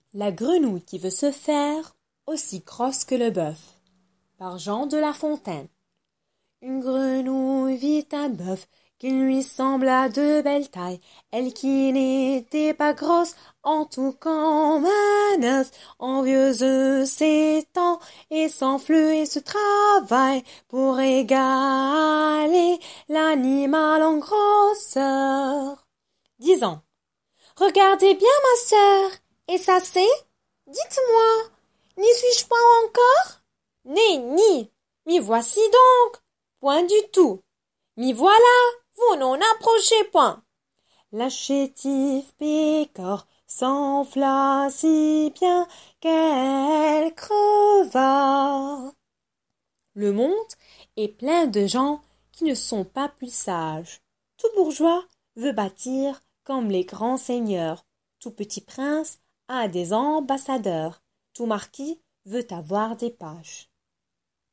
La grenouille qui veut se faire aussi grosse que le bœuf, par Jean de La Fontaine. Une grenouille vit un bœuf qui lui sembla de belle taille, elle qui n'était pas grosse, en tout comme un œuf, envieuse s'étend et s'enfle et se travaille pour égaler l'animal en grosseur. Disant, regardez bien ma sœur, et ça c'est? Dites-moi, n'y suis-je point encore? Ni, m'y voici donc, point du tout. M'y voilà, vous n'en approchez point. La chétive pécore s'enfla si bien qu'elle creva. Le monde est plein de gens qui ne sont pas plus sages. Tout bourgeois veut bâtir comme les grands seigneurs. Tout petit prince a des ambassadeurs. Tout marquis veut avoir des pages.